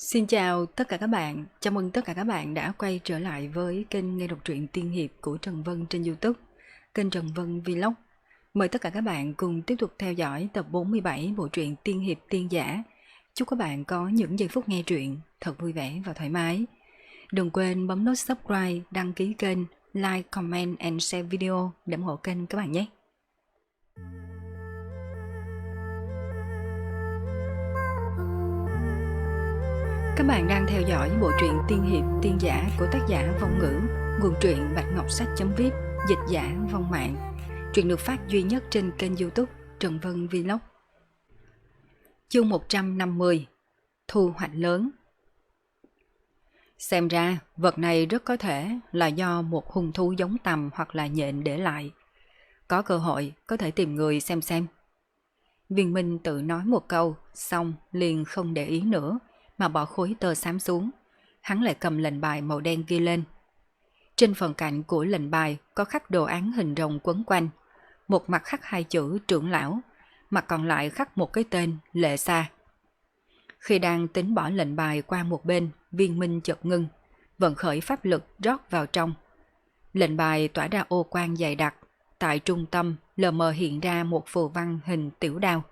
Xin chào tất cả các bạn, chào mừng tất cả các bạn đã quay trở lại với kênh nghe đọc truyện tiên hiệp của Trần Vân trên YouTube, kênh Trần Vân Vlog. Mời tất cả các bạn cùng tiếp tục theo dõi tập 47 bộ truyện tiên hiệp tiên giả. Chúc các bạn có những giây phút nghe truyện thật vui vẻ và thoải mái. Đừng quên bấm nút subscribe, đăng ký kênh, like, comment and share video để ủng hộ kênh các bạn nhé. Các bạn đang theo dõi bộ truyện tiên hiệp tiên giả của tác giả Vong Ngữ, nguồn truyện Bạch Ngọc Sách.vip, dịch giả Vong Mạng. Truyện được phát duy nhất trên kênh YouTube Trần Vân Vlog. Chương 150: Thu hoạch lớn. Xem ra vật này rất có thể là do một hung thú giống tầm hoặc là nhện để lại. Có cơ hội có thể tìm người xem. Viên Minh tự nói một câu, xong liền không để ý nữa, mà bỏ khối tơ xám xuống. Hắn lại cầm lệnh bài màu đen kia lên. Trên phần cạnh của lệnh bài có khắc đồ án hình rồng quấn quanh. Một mặt khắc hai chữ trưởng lão, mặt còn lại khắc một cái tên Lệ Sa. Khi đang tính bỏ lệnh bài qua một bên, Viên Minh chợt ngưng, vận khởi pháp lực rót vào trong. Lệnh bài tỏa ra ô quang dày đặc, tại trung tâm lờ mờ hiện ra một phù văn hình tiểu đao.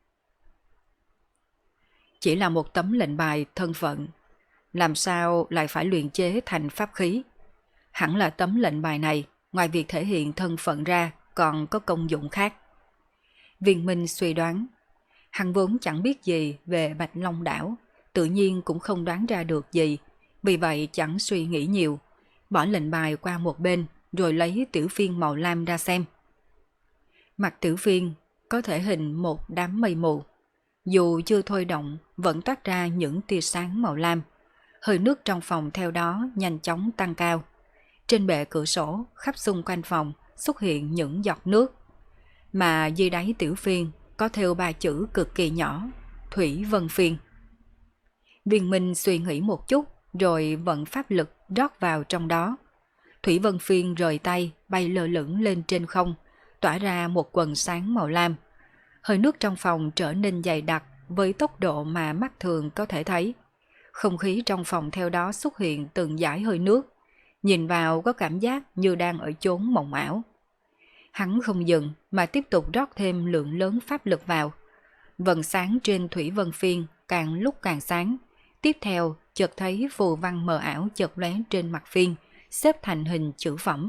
Chỉ là một tấm lệnh bài thân phận, làm sao lại phải luyện chế thành pháp khí? Hẳn là tấm lệnh bài này, ngoài việc thể hiện thân phận ra, còn có công dụng khác. Viên Minh suy đoán, hắn vốn chẳng biết gì về Bạch Long đảo, tự nhiên cũng không đoán ra được gì, vì vậy chẳng suy nghĩ nhiều, bỏ lệnh bài qua một bên, rồi lấy tiểu phiên màu lam ra xem. Mặt tiểu phiên có thể hình một đám mây mù, dù chưa thôi động vẫn toát ra những tia sáng màu lam. Hơi nước trong phòng theo đó nhanh chóng tăng cao. Trên bệ cửa sổ khắp xung quanh phòng xuất hiện những giọt nước, mà dưới đáy tiểu phiên có thêu 3 chữ cực kỳ nhỏ: Thủy Vân Phiên. Viên Minh suy nghĩ một chút rồi vận pháp lực rót vào trong đó. Thủy Vân Phiên rời tay bay lơ lửng lên trên không, tỏa ra một quần sáng màu lam. Hơi nước trong phòng trở nên dày đặc với tốc độ mà mắt thường có thể thấy. Không khí trong phòng theo đó xuất hiện từng dải hơi nước, nhìn vào có cảm giác như đang ở chốn mộng ảo. Hắn không dừng mà tiếp tục rót thêm lượng lớn pháp lực vào. Vầng sáng trên Thủy Vân Phiên càng lúc càng sáng. Tiếp theo chợt thấy phù văn mờ ảo chợt lóe trên mặt phiên, xếp thành hình chữ phẩm.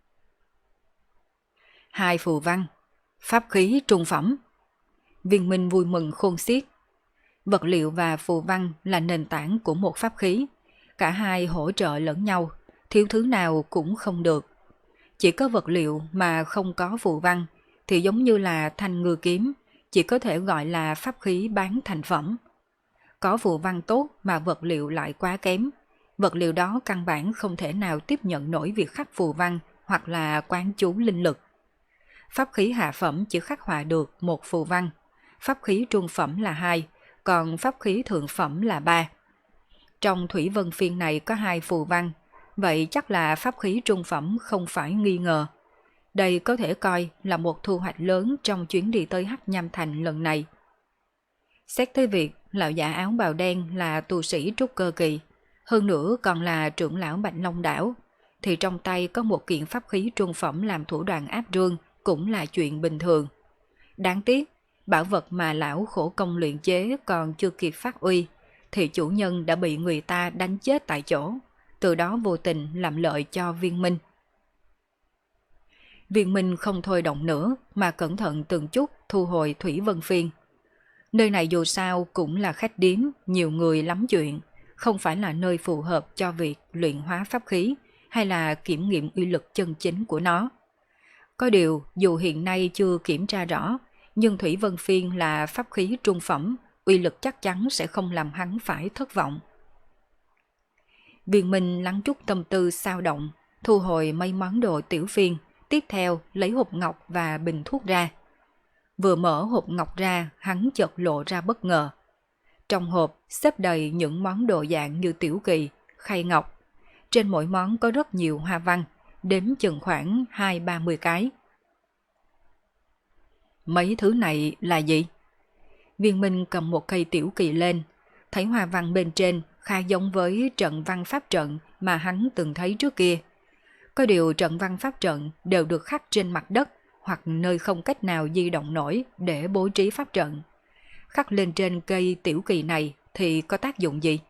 2 phù văn, pháp khí trung phẩm. Viên Minh vui mừng khôn xiết. Vật liệu và phù văn là nền tảng của một pháp khí. Cả hai hỗ trợ lẫn nhau, thiếu thứ nào cũng không được. Chỉ có vật liệu mà không có phù văn thì giống như là thanh ngư kiếm, chỉ có thể gọi là pháp khí bán thành phẩm. Có phù văn tốt mà vật liệu lại quá kém, vật liệu đó căn bản không thể nào tiếp nhận nổi việc khắc phù văn hoặc là quán chú linh lực. Pháp khí hạ phẩm chỉ khắc họa được một phù văn, pháp khí trung phẩm là 2, còn pháp khí thượng phẩm là 3. Trong Thủy Vân Phiên này có 2 phù văn, vậy chắc là pháp khí trung phẩm không phải nghi ngờ. Đây có thể coi là một thu hoạch lớn trong chuyến đi tới Hắc Nham Thành lần này. Xét tới việc lão giả áo bào đen là tu sĩ trúc cơ kỳ, hơn nữa còn là trưởng lão Bạch Long đảo, thì trong tay có một kiện pháp khí trung phẩm làm thủ đoạn áp rương cũng là chuyện bình thường. Đáng tiếc, bảo vật mà lão khổ công luyện chế còn chưa kịp phát uy, thì chủ nhân đã bị người ta đánh chết tại chỗ, từ đó vô tình làm lợi cho Viên Minh. Viên Minh không thôi động nữa mà cẩn thận từng chút thu hồi Thủy Vân Phiên. Nơi này dù sao cũng là khách điếm, nhiều người lắm chuyện, không phải là nơi phù hợp cho việc luyện hóa pháp khí hay là kiểm nghiệm uy lực chân chính của nó. Có điều dù hiện nay chưa kiểm tra rõ, nhưng Thủy Vân Phiên là pháp khí trung phẩm, uy lực chắc chắn sẽ không làm hắn phải thất vọng. Viên Minh lắng chút tâm tư sao động, thu hồi mấy món đồ tiểu phiên, tiếp theo lấy hộp ngọc và bình thuốc ra. Vừa mở hộp ngọc ra, hắn chợt lộ ra bất ngờ. Trong hộp xếp đầy những món đồ dạng như tiểu kỳ, khay ngọc. Trên mỗi món có rất nhiều hoa văn, đếm chừng khoảng 20-30 cái. Mấy thứ này là gì? Viên Minh cầm một cây tiểu kỳ lên, thấy hoa văn bên trên khá giống với trận văn pháp trận mà hắn từng thấy trước kia. Có điều trận văn pháp trận đều được khắc trên mặt đất hoặc nơi không cách nào di động nổi để bố trí pháp trận. Khắc lên trên cây tiểu kỳ này thì có tác dụng gì?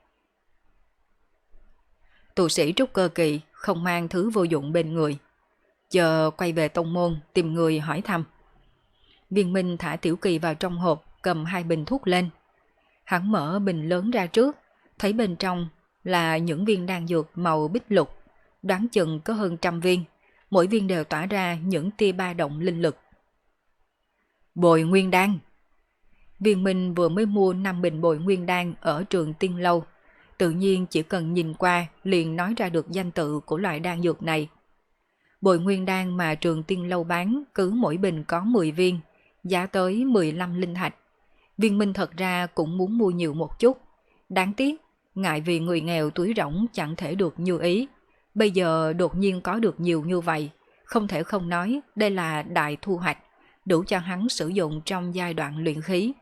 Tu sĩ trúc cơ kỳ không mang thứ vô dụng bên người. Chờ quay về tông môn tìm người hỏi thăm. Viên Minh thả tiểu kỳ vào trong hộp, cầm 2 bình thuốc lên. Hắn mở bình lớn ra trước, thấy bên trong là những viên đan dược màu bích lục, đoán chừng có hơn 100 viên, mỗi viên đều tỏa ra những tia ba động linh lực. Bồi nguyên đan. Viên Minh vừa mới mua 5 bình bồi nguyên đan ở Trường Tiên Lâu, tự nhiên chỉ cần nhìn qua liền nói ra được danh tự của loại đan dược này. Bồi nguyên đan mà Trường Tiên Lâu bán cứ mỗi bình có 10 viên, giá tới 15 linh thạch. Viên Minh thật ra cũng muốn mua nhiều một chút, đáng tiếc, ngại vì người nghèo túi rỗng chẳng thể được như ý. Bây giờ đột nhiên có được nhiều như vậy, không thể không nói đây là đại thu hoạch, đủ cho hắn sử dụng trong giai đoạn luyện khí.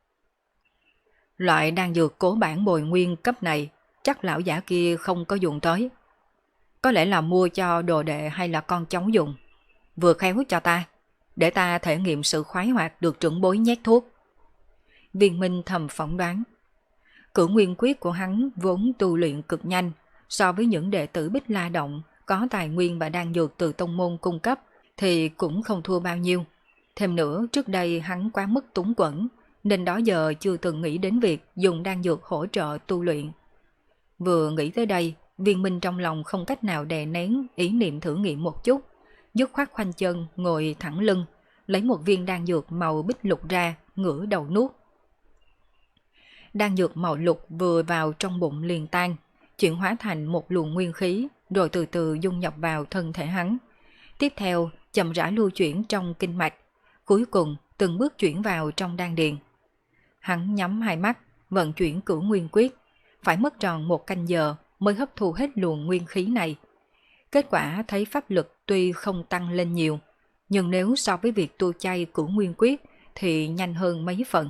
Loại đan dược cố bản bồi nguyên cấp này, chắc lão giả kia không có dùng tới. Có lẽ là mua cho đồ đệ hay là con cháu dùng. Vừa khéo cho ta, để ta thể nghiệm sự khoái hoạt được trưởng bối nhét thuốc. Viên Minh thầm phỏng đoán. Cửu nguyên quyết của hắn vốn tu luyện cực nhanh, so với những đệ tử Bích La Động có tài nguyên và đan dược từ tông môn cung cấp thì cũng không thua bao nhiêu. Thêm nữa, trước đây hắn quá mức túng quẫn, nên đó giờ chưa từng nghĩ đến việc dùng đan dược hỗ trợ tu luyện. Vừa nghĩ tới đây, Viên Minh trong lòng không cách nào đè nén ý niệm thử nghiệm một chút, dứt khoát khoanh chân ngồi thẳng lưng, lấy một viên đan dược màu bích lục ra, ngửa đầu nuốt. Đan dược màu lục vừa vào trong bụng liền tan, chuyển hóa thành một luồng nguyên khí, rồi từ từ dung nhập vào thân thể hắn. Tiếp theo, chậm rãi lưu chuyển trong kinh mạch, cuối cùng từng bước chuyển vào trong đan điền. Hắn nhắm hai mắt, vận chuyển cửu nguyên quyết, phải mất tròn 1 canh giờ mới hấp thu hết luồng nguyên khí này. Kết quả thấy pháp lực tuy không tăng lên nhiều, nhưng nếu so với việc tu chay cửu nguyên quyết thì nhanh hơn mấy phần.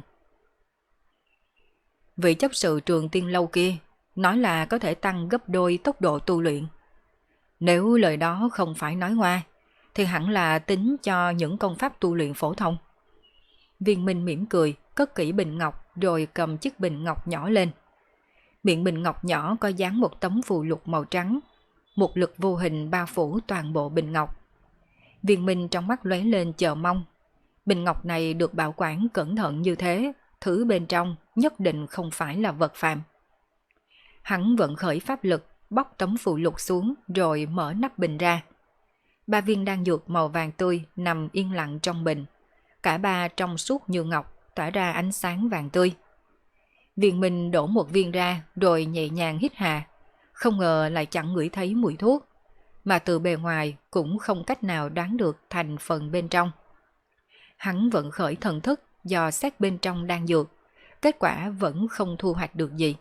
Vị chấp sự Trường Tiên Lâu kia nói là có thể tăng gấp đôi tốc độ tu luyện. Nếu lời đó không phải nói ngoa, thì hẳn là tính cho những công pháp tu luyện phổ thông. Viên Minh mỉm cười, cất kỹ bình ngọc rồi cầm chiếc bình ngọc nhỏ lên. Miệng bình ngọc nhỏ có dán một tấm phù lục màu trắng, một lực vô hình bao phủ toàn bộ bình ngọc. Viên Minh trong mắt lóe lên chờ mong. Bình ngọc này được bảo quản cẩn thận như thế, thứ bên trong nhất định không phải là vật phàm. Hắn vận khởi pháp lực, bóc tấm phù lục xuống rồi mở nắp bình ra. 3 viên đan dược màu vàng tươi nằm yên lặng trong bình. Cả 3 trong suốt như ngọc, tỏa ra ánh sáng vàng tươi. Viên Minh đổ một viên ra rồi nhẹ nhàng hít hà. Không ngờ lại chẳng ngửi thấy mùi thuốc, mà từ bề ngoài cũng không cách nào đoán được thành phần bên trong. Hắn vận khởi thần thức dò xét bên trong đan dược, kết quả vẫn không thu hoạch được gì.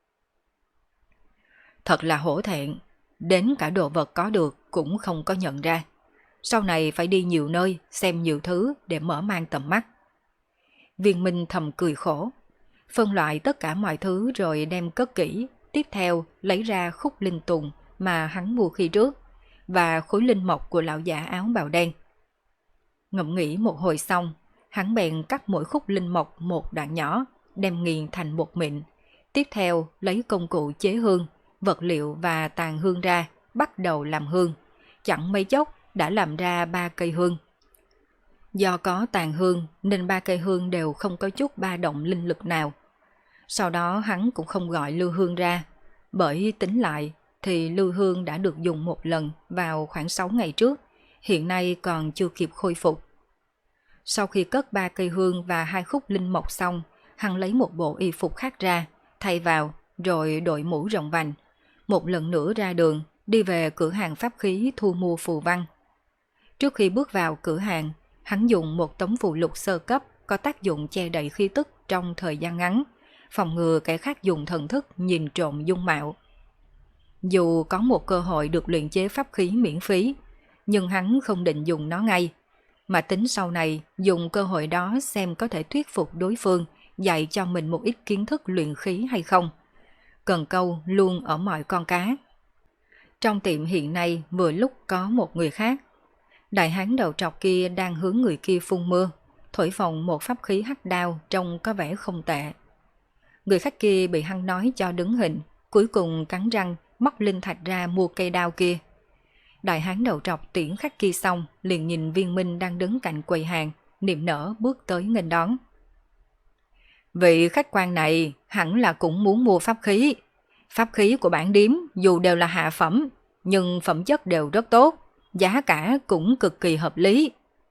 Thật là hổ thẹn, đến cả đồ vật có được cũng không có nhận ra. Sau này phải đi nhiều nơi, xem nhiều thứ để mở mang tầm mắt. Viên Minh thầm cười khổ, phân loại tất cả mọi thứ rồi đem cất kỹ. Tiếp theo lấy ra khúc linh tùng mà hắn mua khi trước và khối linh mộc của lão giả áo bào đen. Ngẫm nghĩ một hồi xong, hắn bèn cắt mỗi khúc linh mộc một đoạn nhỏ, đem nghiền thành bột mịn. Tiếp theo lấy công cụ chế hương, vật liệu và tàn hương ra, bắt đầu làm hương. Chẳng mấy chốc đã làm ra 3 cây hương. Do có tàn hương nên 3 cây hương đều không có chút ba động linh lực nào. Sau đó hắn cũng không gọi lưu hương ra, bởi tính lại thì lưu hương đã được dùng một lần vào khoảng 6 ngày trước, hiện nay còn chưa kịp khôi phục. Sau khi cất 3 cây hương và 2 khúc linh mộc xong, hắn lấy một bộ y phục khác ra, thay vào, rồi đội mũ rộng vành. Một lần nữa ra đường, đi về cửa hàng pháp khí thu mua phù văn. Trước khi bước vào cửa hàng, hắn dùng một tấm phù lục sơ cấp có tác dụng che đậy khí tức trong thời gian ngắn, phòng ngừa kẻ khác dùng thần thức nhìn trộm dung mạo. Dù có một cơ hội được luyện chế pháp khí miễn phí, nhưng hắn không định dùng nó ngay, mà tính sau này dùng cơ hội đó xem có thể thuyết phục đối phương dạy cho mình một ít kiến thức luyện khí hay không. cần câu luôn ở mọi con cá. Trong tiệm hiện nay vừa lúc có một người khác. Đại hán đầu trọc kia đang hướng người kia phun mưa, thổi phồng một pháp khí hắc đao trông có vẻ không tệ. Người khách kia bị hắn nói cho đứng hình, cuối cùng cắn răng móc linh thạch ra mua cây đao kia. Đại hán đầu trọc tiễn khách kia xong, liền nhìn Viên Minh đang đứng cạnh quầy hàng, niềm nở bước tới nghênh đón. Vị khách quan này hẳn là cũng muốn mua pháp khí. Pháp khí của bản điếm dù đều là hạ phẩm, nhưng phẩm chất đều rất tốt, giá cả cũng cực kỳ hợp lý.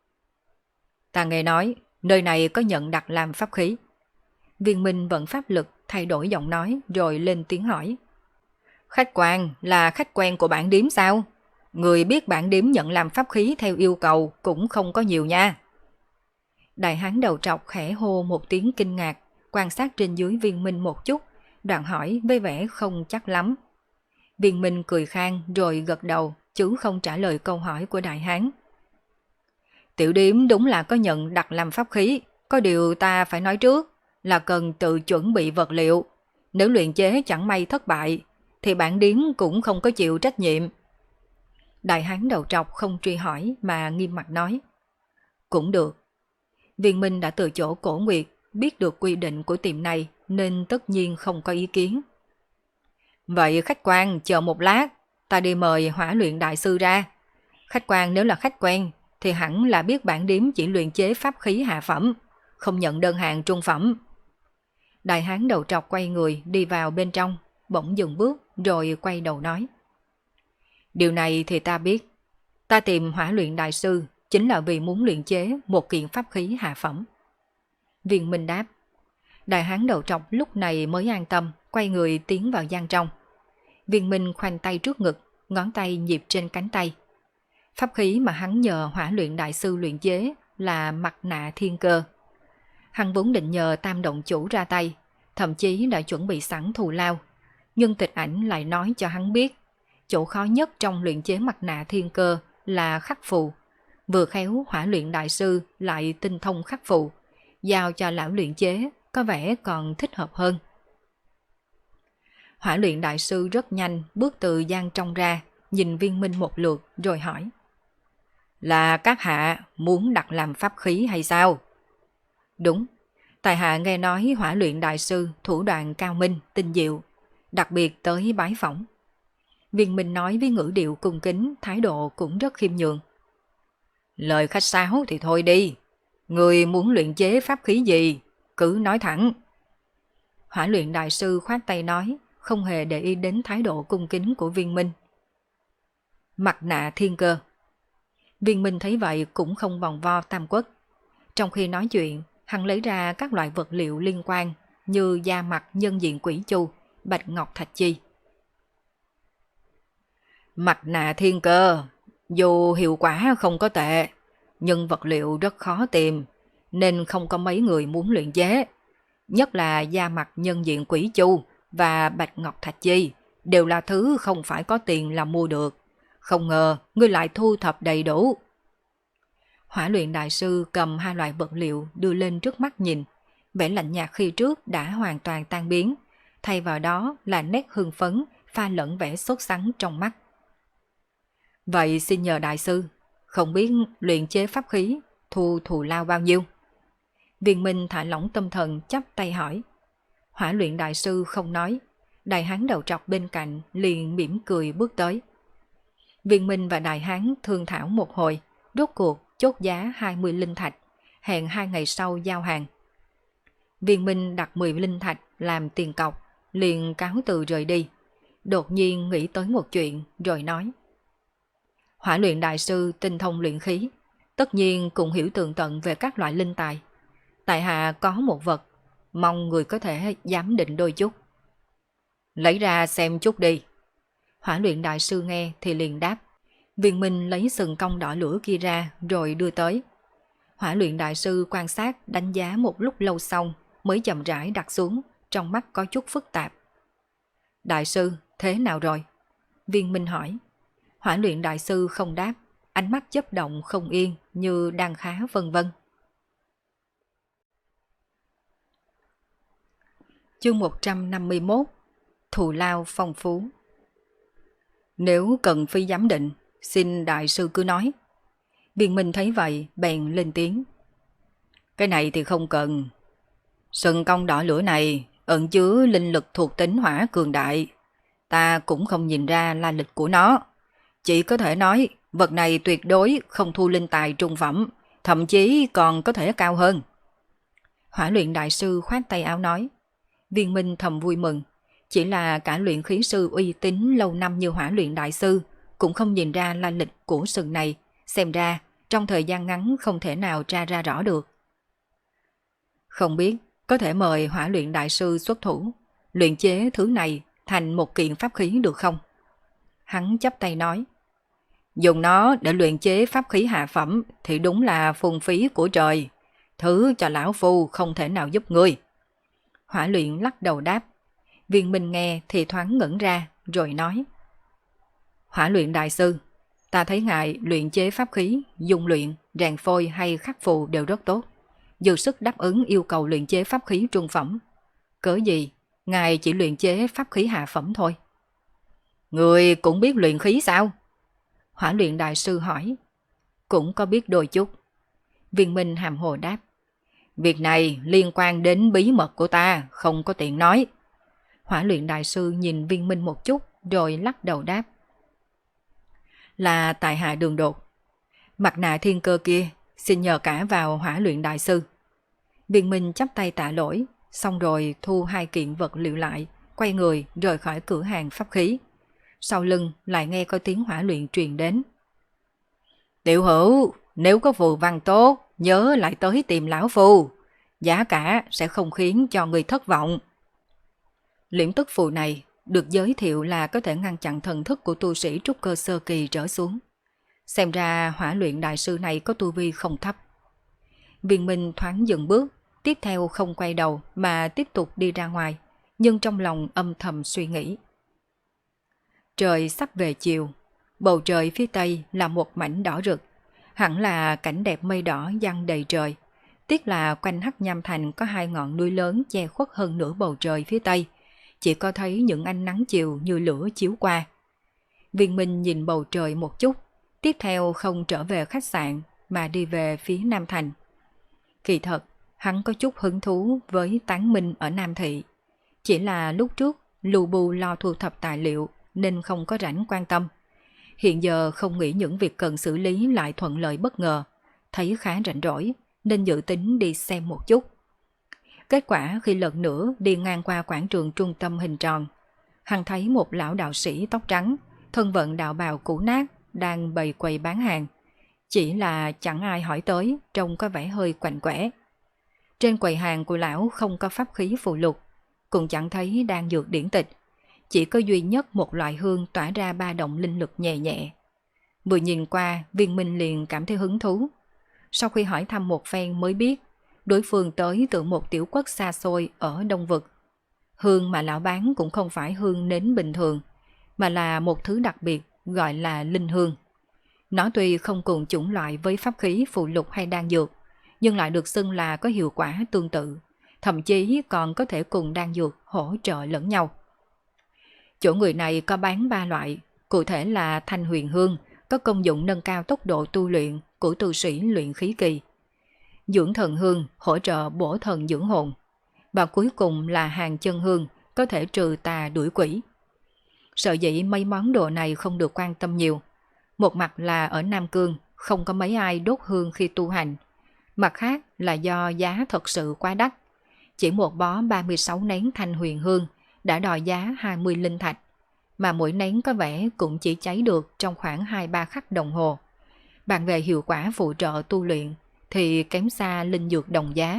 Ta nghe nói, nơi này có nhận đặt làm pháp khí. Viên Minh vận pháp lực thay đổi giọng nói rồi lên tiếng hỏi. Khách quan là khách quen của bản điếm sao? Người biết bản điếm nhận làm pháp khí theo yêu cầu cũng không có nhiều nha. Đại hán đầu trọc khẽ hô một tiếng kinh ngạc, quan sát trên dưới Viên Minh một chút, đoạn hỏi với vẻ không chắc lắm. Viên Minh cười khan rồi gật đầu, chứ không trả lời câu hỏi của đại hán. Tiểu điếm đúng là có nhận đặt làm pháp khí, có điều ta phải nói trước là cần tự chuẩn bị vật liệu. Nếu luyện chế chẳng may thất bại, thì bản điếm cũng không có chịu trách nhiệm. Đại hán đầu trọc không truy hỏi mà nghiêm mặt nói. Cũng được. Viên Minh đã từ chỗ Cổ Nguyệt biết được quy định của tiệm này nên tất nhiên không có ý kiến. Vậy khách quan chờ một lát, ta đi mời Hỏa Luyện đại sư ra. Khách quan nếu là khách quen thì hẳn là biết bản điếm chỉ luyện chế pháp khí hạ phẩm, không nhận đơn hàng trung phẩm. Đại hán đầu trọc quay người đi vào bên trong, bỗng dừng bước rồi quay đầu nói. Điều này thì ta biết. Ta tìm Hỏa Luyện đại sư chính là vì muốn luyện chế một kiện pháp khí hạ phẩm. Viên Minh đáp. Đại hán đầu trọc lúc này mới an tâm, quay người tiến vào gian trong. Viên Minh khoanh tay trước ngực, ngón tay nhịp trên cánh tay. Pháp khí mà hắn nhờ Hỏa Luyện đại sư luyện chế là mặt nạ thiên cơ. Hắn vốn định nhờ Tam động chủ ra tay, thậm chí đã chuẩn bị sẵn thù lao, nhưng Tịch Ảnh lại nói cho hắn biết, chỗ khó nhất trong luyện chế mặt nạ thiên cơ là khắc phù. Vừa khéo Hỏa Luyện đại sư lại tinh thông khắc phù, giao cho lão luyện chế có vẻ còn thích hợp hơn. Hỏa Luyện đại sư rất nhanh bước từ gian trong ra, nhìn Viên Minh một lượt rồi hỏi. Là các hạ muốn đặt làm pháp khí hay sao? Đúng, tại hạ nghe nói Hỏa Luyện đại sư thủ đoạn cao minh, tinh diệu, đặc biệt tới bái phỏng. Viên Minh nói với ngữ điệu cung kính, thái độ cũng rất khiêm nhường. Lời khách sáo thì thôi đi, người muốn luyện chế pháp khí gì, cứ nói thẳng. Hỏa Luyện đại sư khoát tay nói, không hề để ý đến thái độ cung kính của Viên Minh. Mặt nạ thiên cơ. Viên Minh thấy vậy cũng không vòng vo tam quốc. Trong khi nói chuyện, hắn lấy ra các loại vật liệu liên quan như da mặt nhân diện quỷ chu, bạch ngọc thạch chi. Mặt nạ thiên cơ, dù hiệu quả không có tệ, nhưng vật liệu rất khó tìm, nên không có mấy người muốn luyện chế. Nhất là da mặt nhân diện quỷ chu và bạch ngọc thạch chi, đều là thứ không phải có tiền là mua được. Không ngờ ngươi lại thu thập đầy đủ. Hỏa Luyện đại sư cầm hai loại vật liệu đưa lên trước mắt nhìn, vẻ lạnh nhạt khi trước đã hoàn toàn tan biến, thay vào đó là nét hưng phấn pha lẫn vẻ sốt sắng trong mắt. Vậy xin nhờ đại sư, không biết luyện chế pháp khí thu thù lao bao nhiêu? Viên Minh thả lỏng tâm thần chắp tay hỏi. Hỏa Luyện đại sư không nói, đại hán đầu trọc bên cạnh liền mỉm cười bước tới. Viên Minh và đại hán thương thảo một hồi, rốt cuộc chốt giá 20 linh thạch, hẹn 2 ngày sau giao hàng. Viên Minh đặt 10 linh thạch làm tiền cọc, liền cáo từ rời đi. Đột nhiên nghĩ tới một chuyện rồi nói. Hỏa Luyện đại sư tinh thông luyện khí, tất nhiên cũng hiểu tường tận về các loại linh tài. Tại hạ có một vật, mong người có thể giám định đôi chút. Lấy ra xem chút đi. Hỏa Luyện đại sư nghe thì liền đáp. Viên Minh lấy sừng cong đỏ lửa kia ra rồi đưa tới. Hỏa Luyện đại sư quan sát đánh giá một lúc lâu xong mới chậm rãi đặt xuống, trong mắt có chút phức tạp. Đại sư, thế nào rồi? Viên Minh hỏi. Hỏa Luyện đại sư không đáp, ánh mắt chớp động không yên như đang khá vân vân. Chương 151. thù lao phong phú. Nếu cần phí giám định, xin đại sư cứ nói. Viên Minh thấy vậy, bèn lên tiếng. Cái này thì không cần. Sừng cong đỏ lửa này ẩn chứa linh lực thuộc tính hỏa cường đại. Ta cũng không nhìn ra la lịch của nó. Chỉ có thể nói vật này tuyệt đối không thu linh tài trung phẩm, thậm chí còn có thể cao hơn. Hỏa luyện đại sư khoát tay áo nói. Viên Minh thầm vui mừng. Chỉ là cả luyện khí sư uy tín lâu năm như hỏa luyện đại sư cũng không nhìn ra la lịch của sừng này. Xem ra trong thời gian ngắn không thể nào tra ra rõ được. Không biết có thể mời hỏa luyện đại sư xuất thủ, luyện chế thứ này thành một kiện pháp khí được không? Hắn chắp tay nói. Dùng nó để luyện chế pháp khí hạ phẩm thì đúng là phung phí của trời. Thứ cho lão phu không thể nào giúp ngươi. Hỏa luyện lắc đầu đáp. Viên Minh nghe thì thoáng ngẩn ra rồi nói. Hỏa luyện đại sư, ta thấy ngài luyện chế pháp khí, dung luyện, rèn phôi hay khắc phù đều rất tốt, dư sức đáp ứng yêu cầu luyện chế pháp khí trung phẩm. Cớ gì ngài chỉ luyện chế pháp khí hạ phẩm thôi? Người cũng biết luyện khí sao? Hỏa luyện đại sư hỏi. Cũng có biết đôi chút. Viên Minh hàm hồ đáp. Việc này liên quan đến bí mật của ta, không có tiện nói. Hỏa luyện đại sư nhìn Viên Minh một chút rồi lắc đầu đáp. Là tại hạ đường đột. Mặt nạ thiên cơ kia xin nhờ cả vào hỏa luyện đại sư. Viên Minh chắp tay tạ lỗi, xong rồi thu hai kiện vật liệu lại, quay người rời khỏi cửa hàng pháp khí. Sau lưng lại nghe có tiếng hỏa luyện truyền đến. Tiểu hữu, nếu có phù văn tốt, nhớ lại tới tìm lão phu. Giá cả sẽ không khiến cho người thất vọng. Liễm tức phù này được giới thiệu là có thể ngăn chặn thần thức của tu sĩ trúc cơ sơ kỳ trở xuống. Xem ra hỏa luyện đại sư này có tu vi không thấp. Viên Minh thoáng dừng bước, tiếp theo không quay đầu mà tiếp tục đi ra ngoài, nhưng trong lòng âm thầm suy nghĩ. Trời sắp về chiều, bầu trời phía tây là một mảnh đỏ rực, hẳn là cảnh đẹp mây đỏ giăng đầy trời. Tiếc là quanh Hắc Nham Thành có hai ngọn núi lớn che khuất hơn nửa bầu trời phía tây, chỉ có thấy những ánh nắng chiều như lửa chiếu qua. Viên Minh nhìn bầu trời một chút, tiếp theo không trở về khách sạn mà đi về phía Nam Thành. Kỳ thật, hắn có chút hứng thú với Tán Minh ở Nam Thị. Chỉ là lúc trước lù bù lo thu thập tài liệu nên không có rảnh quan tâm. Hiện giờ không nghĩ những việc cần xử lý lại thuận lợi bất ngờ, thấy khá rảnh rỗi nên dự tính đi xem một chút. Kết quả khi lần nữa đi ngang qua quảng trường trung tâm hình tròn, hắn thấy một lão đạo sĩ tóc trắng, thân vận đạo bào cũ nát đang bày quầy bán hàng. Chỉ là chẳng ai hỏi tới, trông có vẻ hơi quạnh quẽ. Trên quầy hàng của lão không có pháp khí phụ lục, cũng chẳng thấy đan dược điển tịch, chỉ có duy nhất một loại hương tỏa ra ba động linh lực nhẹ nhẹ. Vừa nhìn qua, Viên Minh liền cảm thấy hứng thú. Sau khi hỏi thăm một phen mới biết, đối phương tới từ một tiểu quốc xa xôi ở Đông Vực. Hương mà lão bán cũng không phải hương nến bình thường, mà là một thứ đặc biệt gọi là linh hương. Nó tuy không cùng chủng loại với pháp khí phụ lục hay đan dược, nhưng lại được xưng là có hiệu quả tương tự, thậm chí còn có thể cùng đan dược hỗ trợ lẫn nhau. Chỗ người này có bán 3 loại, cụ thể là Thanh Huyền Hương, có công dụng nâng cao tốc độ tu luyện của tu sĩ luyện khí kỳ. Dưỡng Thần Hương hỗ trợ bổ thần dưỡng hồn. Và cuối cùng là Hàng Chân Hương, có thể trừ tà đuổi quỷ. Sợ dĩ mấy món đồ này không được quan tâm nhiều. Một mặt là ở Nam Cương không có mấy ai đốt hương khi tu hành. Mặt khác là do giá thật sự quá đắt. Chỉ một bó 36 nén Thanh Huyền Hương đã đòi giá 20 linh thạch, mà mỗi nén có vẻ cũng chỉ cháy được trong khoảng 2-3 khắc đồng hồ. Bàn về hiệu quả phụ trợ tu luyện thì kém xa linh dược đồng giá.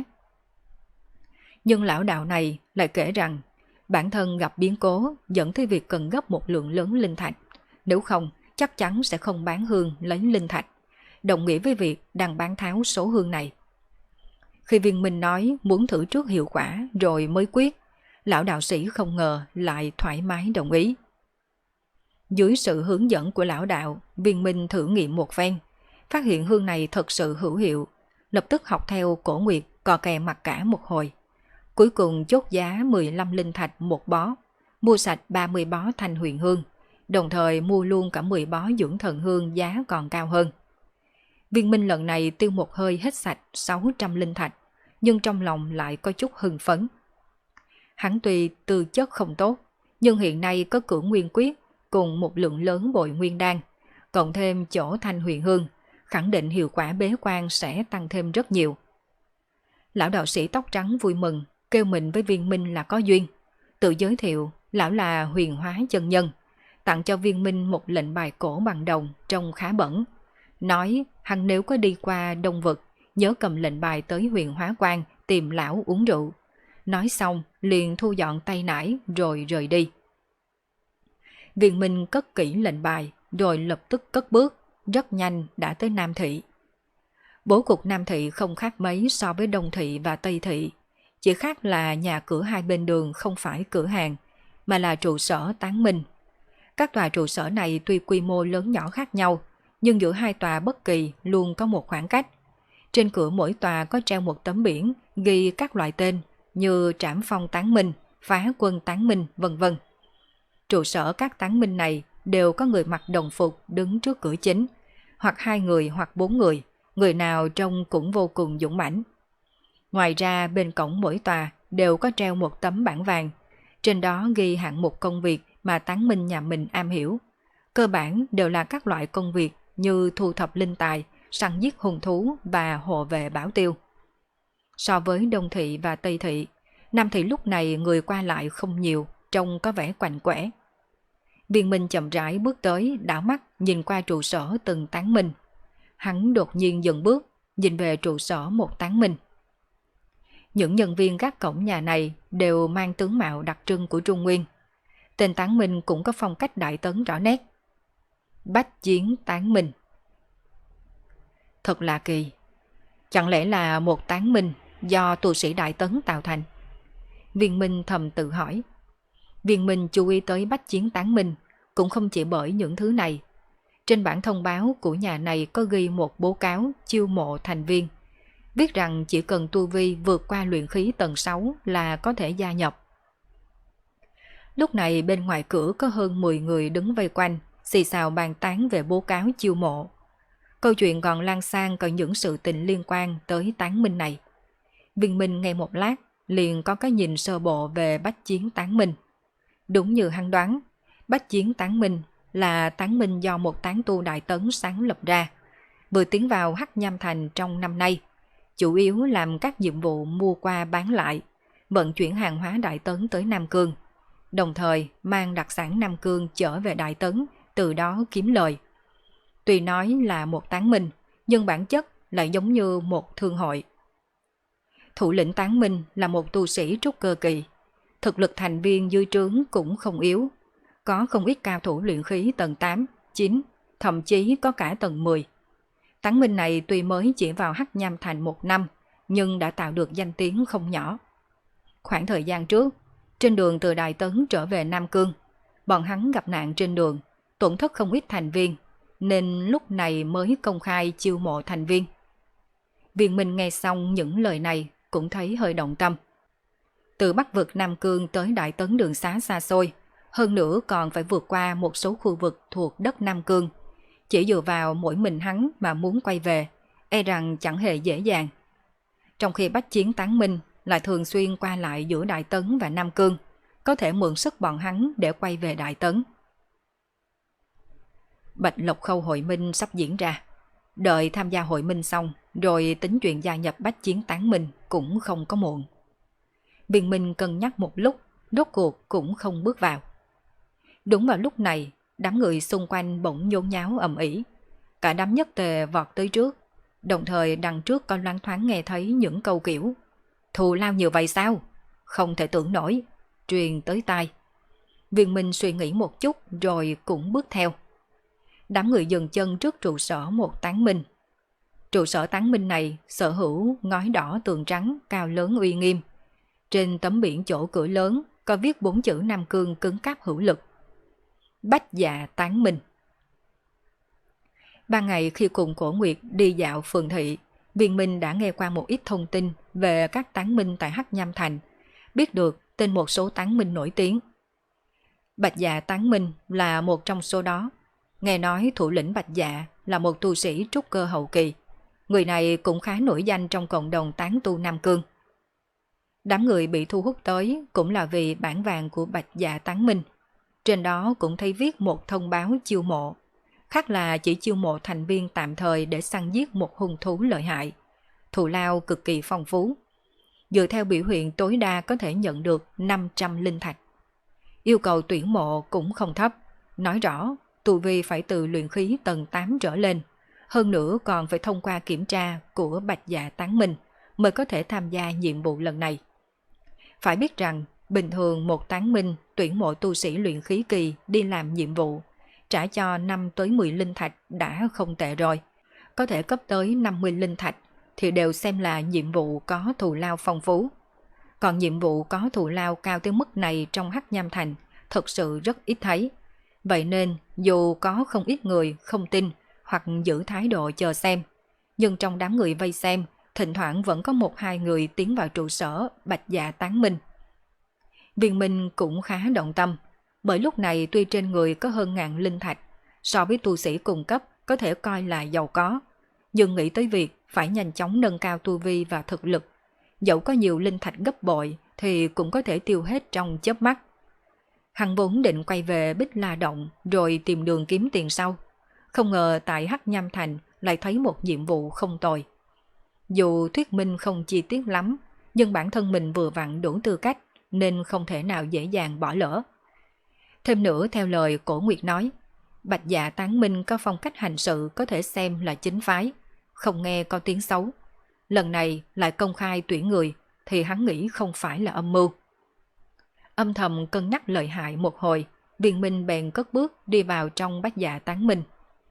Nhưng lão đạo này lại kể rằng bản thân gặp biến cố dẫn tới việc cần gấp một lượng lớn linh thạch, nếu không chắc chắn sẽ không bán hương lấy linh thạch, đồng nghĩa với việc đang bán tháo số hương này. Khi Viên Minh nói muốn thử trước hiệu quả rồi mới quyết, lão đạo sĩ không ngờ lại thoải mái đồng ý. Dưới sự hướng dẫn của lão đạo, Viên Minh thử nghiệm một phen, phát hiện hương này thật sự hữu hiệu, lập tức học theo Cổ Nguyệt cò kè mặt cả một hồi. Cuối cùng chốt giá 15 linh thạch một bó, mua sạch 30 bó thanh huyền hương, đồng thời mua luôn cả 10 bó dưỡng thần hương giá còn cao hơn. Viên Minh lần này tiêu một hơi hết sạch 600 linh thạch, nhưng trong lòng lại có chút hưng phấn. Hắn tuy tư chất không tốt, nhưng hiện nay có Cửu Nguyên Quyết cùng một lượng lớn bội nguyên đan, cộng thêm chỗ thanh huyền hương, khẳng định hiệu quả bế quan sẽ tăng thêm rất nhiều. Lão đạo sĩ tóc trắng vui mừng, kêu mình với Viên Minh là có duyên, tự giới thiệu lão là Huyền Hóa chân nhân, tặng cho Viên Minh một lệnh bài cổ bằng đồng trông khá bẩn, nói hắn nếu có đi qua Đông Vực nhớ cầm lệnh bài tới Huyền Hóa Quan tìm lão uống rượu. Nói xong liền thu dọn tay nải rồi rời đi. Viên Minh cất kỹ lệnh bài rồi lập tức cất bước, rất nhanh đã tới Nam Thị. Bố cục Nam Thị không khác mấy so với Đông Thị và Tây Thị, chỉ khác là nhà cửa hai bên đường không phải cửa hàng, mà là trụ sở tán minh. Các tòa trụ sở này tuy quy mô lớn nhỏ khác nhau, nhưng giữa hai tòa bất kỳ luôn có một khoảng cách. Trên cửa mỗi tòa có treo một tấm biển ghi các loại tên như Trảm Phong Tán Minh, Phá Quân Tán Minh, vân vân. Trụ sở các tán minh này đều có người mặc đồng phục đứng trước cửa chính, hoặc 2 người hoặc 4 người, người nào trông cũng vô cùng dũng mãnh. Ngoài ra bên cổng mỗi tòa đều có treo một tấm bảng vàng, trên đó ghi hạng mục công việc mà tán minh nhà mình am hiểu. Cơ bản đều là các loại công việc như thu thập linh tài, săn giết hung thú và hộ vệ bảo tiêu. So với Đông Thị và Tây Thị, Nam Thị lúc này người qua lại không nhiều, trông có vẻ quạnh quẽ. Viên Minh chậm rãi bước tới, đảo mắt nhìn qua trụ sở từng tán minh. Hắn đột nhiên dừng bước, nhìn về trụ sở một tán minh. Những nhân viên gác cổng nhà này đều mang tướng mạo đặc trưng của Trung Nguyên. Tên tán minh cũng có phong cách đại tấn rõ nét. Bách Chiến Tán Minh. Thật là kỳ. Chẳng lẽ là một tán minh do tu sĩ đại tấn tạo thành? Viên Minh thầm tự hỏi. Viên Minh chú ý tới Bách Chiến Tán Minh cũng không chỉ bởi những thứ này. Trên bản thông báo của nhà này có ghi một bố cáo chiêu mộ thành viên, viết rằng chỉ cần tu vi vượt qua luyện khí tầng 6 là có thể gia nhập. Lúc này bên ngoài cửa có hơn 10 người đứng vây quanh, xì xào bàn tán về bố cáo chiêu mộ. Câu chuyện còn lan sang cả những sự tình liên quan tới tán minh này. Viên Minh nghe một lát liền có cái nhìn sơ bộ về Bách Chiến Tán Minh. Đúng như hắn đoán, Bách Chiến Tán Minh là tán minh do một tán tu đại tấn sáng lập ra, vừa tiến vào Hắc Nham Thành trong năm nay, chủ yếu làm các nhiệm vụ mua qua bán lại, vận chuyển hàng hóa đại tấn tới Nam Cương, đồng thời mang đặc sản Nam Cương trở về đại tấn, từ đó kiếm lời. Tuy nói là một tán minh, nhưng bản chất lại giống như một thương hội. Thủ lĩnh tán minh là một tu sĩ trúc cơ kỳ, thực lực thành viên dưới trướng cũng không yếu, có không ít cao thủ luyện khí tầng 8, 9, thậm chí có cả tầng 10. Tán minh này tuy mới chỉ vào Hắc Nham Thành 1 năm, nhưng đã tạo được danh tiếng không nhỏ. Khoảng thời gian trước, trên đường từ Đại Tấn trở về Nam Cương, bọn hắn gặp nạn trên đường, tổn thất không ít thành viên, nên lúc này mới công khai chiêu mộ thành viên. Viên Minh nghe xong những lời này cũng thấy hơi động tâm. Từ Bắc vực Nam Cương tới Đại Tấn đường xá xa xôi, hơn nữa còn phải vượt qua một số khu vực thuộc đất Nam Cương. Chỉ dựa vào mỗi mình hắn mà muốn quay về, e rằng chẳng hề dễ dàng. Trong khi Bách Chiến Tán Minh lại thường xuyên qua lại giữa Đại Tấn và Nam Cương, có thể mượn sức bọn hắn để quay về Đại Tấn. Bạch Lộc Khâu hội minh sắp diễn ra. Đợi tham gia hội minh xong, rồi tính chuyện gia nhập Bách Chiến Tán Minh cũng không có muộn. Viên Minh cân nhắc một lúc, rốt cuộc cũng không bước vào. Đúng vào lúc này, đám người xung quanh bỗng nhốn nháo ầm ĩ, cả đám nhất tề vọt tới trước, đồng thời đằng trước con loáng thoáng nghe thấy những câu kiểu thù lao nhiều vậy sao? Không thể tưởng nổi, truyền tới tai. Viên Minh suy nghĩ một chút rồi cũng bước theo. Đám người dừng chân trước trụ sở một tán minh. Trụ sở tán minh này sở hữu ngói đỏ tường trắng cao lớn uy nghiêm. Trên tấm biển chỗ cửa lớn có viết 4 chữ Nam Cương cứng cáp hữu lực: Bách Dạ Tán Minh. Ban ngày khi cùng Cổ Nguyệt đi dạo phường thị, Viên Minh đã nghe qua một ít thông tin về các tán minh tại Hắc Nham Thành, biết được tên một số tán minh nổi tiếng. Bạch Dạ Tán Minh là một trong số đó. Nghe nói thủ lĩnh Bạch Dạ là một tu sĩ trúc cơ hậu kỳ. Người này cũng khá nổi danh trong cộng đồng tán tu Nam Cương. Đám người bị thu hút tới cũng là vì bản vàng của Bạch Dạ Tán Minh. Trên đó cũng thấy viết một thông báo chiêu mộ. Khác là chỉ chiêu mộ thành viên tạm thời để săn giết một hung thú lợi hại. Thù lao cực kỳ phong phú. Dựa theo biểu hiện tối đa có thể nhận được 500 linh thạch. Yêu cầu tuyển mộ cũng không thấp. Nói rõ, tu vi phải từ luyện khí tầng 8 trở lên. Hơn nữa còn phải thông qua kiểm tra của Bạch Dạ Tán Minh mới có thể tham gia nhiệm vụ lần này. Phải biết rằng, bình thường một tán minh tuyển mộ tu sĩ luyện khí kỳ đi làm nhiệm vụ, trả cho 5 tới 10 linh thạch đã không tệ rồi. Có thể cấp tới 50 linh thạch thì đều xem là nhiệm vụ có thù lao phong phú. Còn nhiệm vụ có thù lao cao tới mức này trong Hắc Nham Thành thật sự rất ít thấy. Vậy nên dù có không ít người không tin hoặc giữ thái độ chờ xem, nhưng trong đám người vây xem, thỉnh thoảng vẫn có một hai người tiến vào trụ sở Bạch Dạ Tán Minh. Viên Minh cũng khá động tâm, bởi lúc này tuy trên người có hơn ngàn linh thạch, so với tu sĩ cùng cấp có thể coi là giàu có, nhưng nghĩ tới việc phải nhanh chóng nâng cao tu vi và thực lực, dẫu có nhiều linh thạch gấp bội thì cũng có thể tiêu hết trong chớp mắt. Hắn vốn định quay về Bích La Động rồi tìm đường kiếm tiền sau, không ngờ tại Hắc Nham Thành lại thấy một nhiệm vụ không tồi. Dù thuyết minh không chi tiết lắm, nhưng bản thân mình vừa vặn đủ tư cách nên không thể nào dễ dàng bỏ lỡ. Thêm nữa theo lời Cổ Nguyệt nói, Bạch Dạ Tán Minh có phong cách hành sự có thể xem là chính phái, không nghe có tiếng xấu. Lần này lại công khai tuyển người thì hắn nghĩ không phải là âm mưu. Âm thầm cân nhắc lợi hại một hồi, Viên Minh bèn cất bước đi vào trong Bạch Dạ Tán Minh.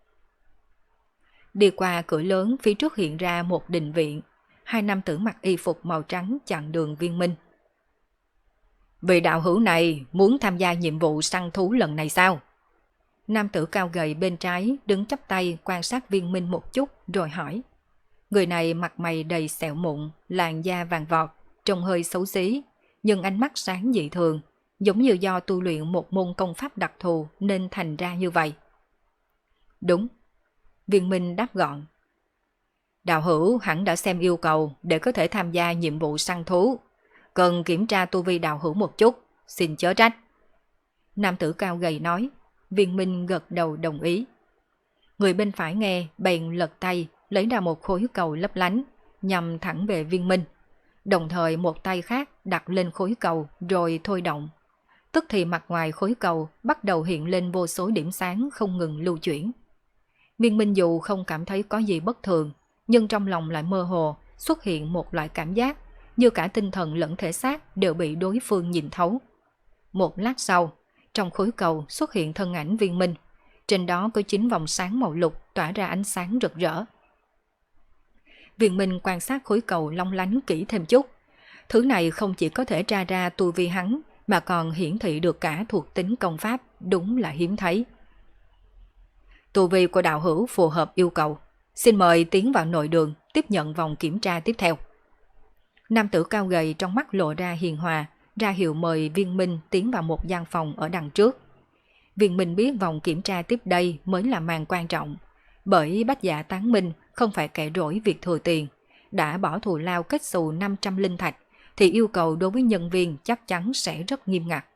Đi qua cửa lớn, phía trước hiện ra một đình viện. Hai nam tử mặc y phục màu trắng chặn đường Viên Minh. Vị đạo hữu này muốn tham gia nhiệm vụ săn thú lần này sao? Nam tử cao gầy bên trái đứng chắp tay quan sát Viên Minh một chút rồi hỏi. Người này mặt mày đầy sẹo mụn, làn da vàng vọt, trông hơi xấu xí, nhưng ánh mắt sáng dị thường, giống như do tu luyện một môn công pháp đặc thù nên thành ra như vậy. Đúng. Viên Minh đáp gọn. Đạo hữu hẳn đã xem yêu cầu để có thể tham gia nhiệm vụ săn thú. Cần kiểm tra tu vi đạo hữu một chút, xin chớ trách. Nam tử cao gầy nói. Viên Minh gật đầu đồng ý. Người bên phải nghe bèn lật tay lấy ra một khối cầu lấp lánh nhằm thẳng về Viên Minh. Đồng thời một tay khác đặt lên khối cầu rồi thôi động. Tức thì mặt ngoài khối cầu bắt đầu hiện lên vô số điểm sáng không ngừng lưu chuyển. Viên Minh dù không cảm thấy có gì bất thường, nhưng trong lòng lại mơ hồ xuất hiện một loại cảm giác như cả tinh thần lẫn thể xác đều bị đối phương nhìn thấu. Một lát sau, trong khối cầu xuất hiện thân ảnh Viên Minh, trên đó có 9 vòng sáng màu lục tỏa ra ánh sáng rực rỡ. Viên Minh quan sát khối cầu long lánh kỹ thêm chút. Thứ này không chỉ có thể tra ra tu vi hắn, mà còn hiển thị được cả thuộc tính công pháp, đúng là hiếm thấy. Tu vi của đạo hữu phù hợp yêu cầu. Xin mời tiến vào nội đường, tiếp nhận vòng kiểm tra tiếp theo. Nam tử cao gầy trong mắt lộ ra hiền hòa, ra hiệu mời Viên Minh tiến vào một gian phòng ở đằng trước. Viên Minh biết vòng kiểm tra tiếp đây mới là màn quan trọng, bởi Bạch Dạ Tán Minh không phải kẻ rỗi việc thừa tiền, đã bỏ thù lao kết xù 500 linh thạch, thì yêu cầu đối với nhân viên chắc chắn sẽ rất nghiêm ngặt.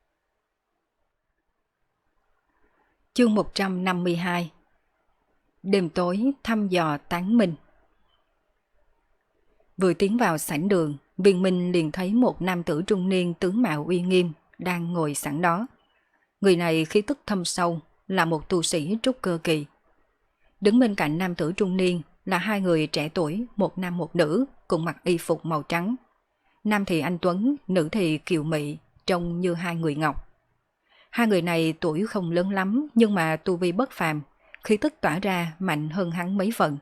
Chương 152. Đêm tối thăm dò Tán Minh. Vừa tiến vào sảnh đường, Viên Minh liền thấy một nam tử trung niên tướng mạo uy nghiêm đang ngồi sẵn đó. Người này khí tức thâm sâu, là một tu sĩ trúc cơ kỳ. Đứng bên cạnh nam tử trung niên là hai người trẻ tuổi, một nam một nữ, cùng mặc y phục màu trắng. Nam thì anh tuấn, nữ thì kiều mị, trông như hai người ngọc. Hai người này tuổi không lớn lắm nhưng mà tu vi bất phàm, khí tức tỏa ra mạnh hơn hắn mấy phần.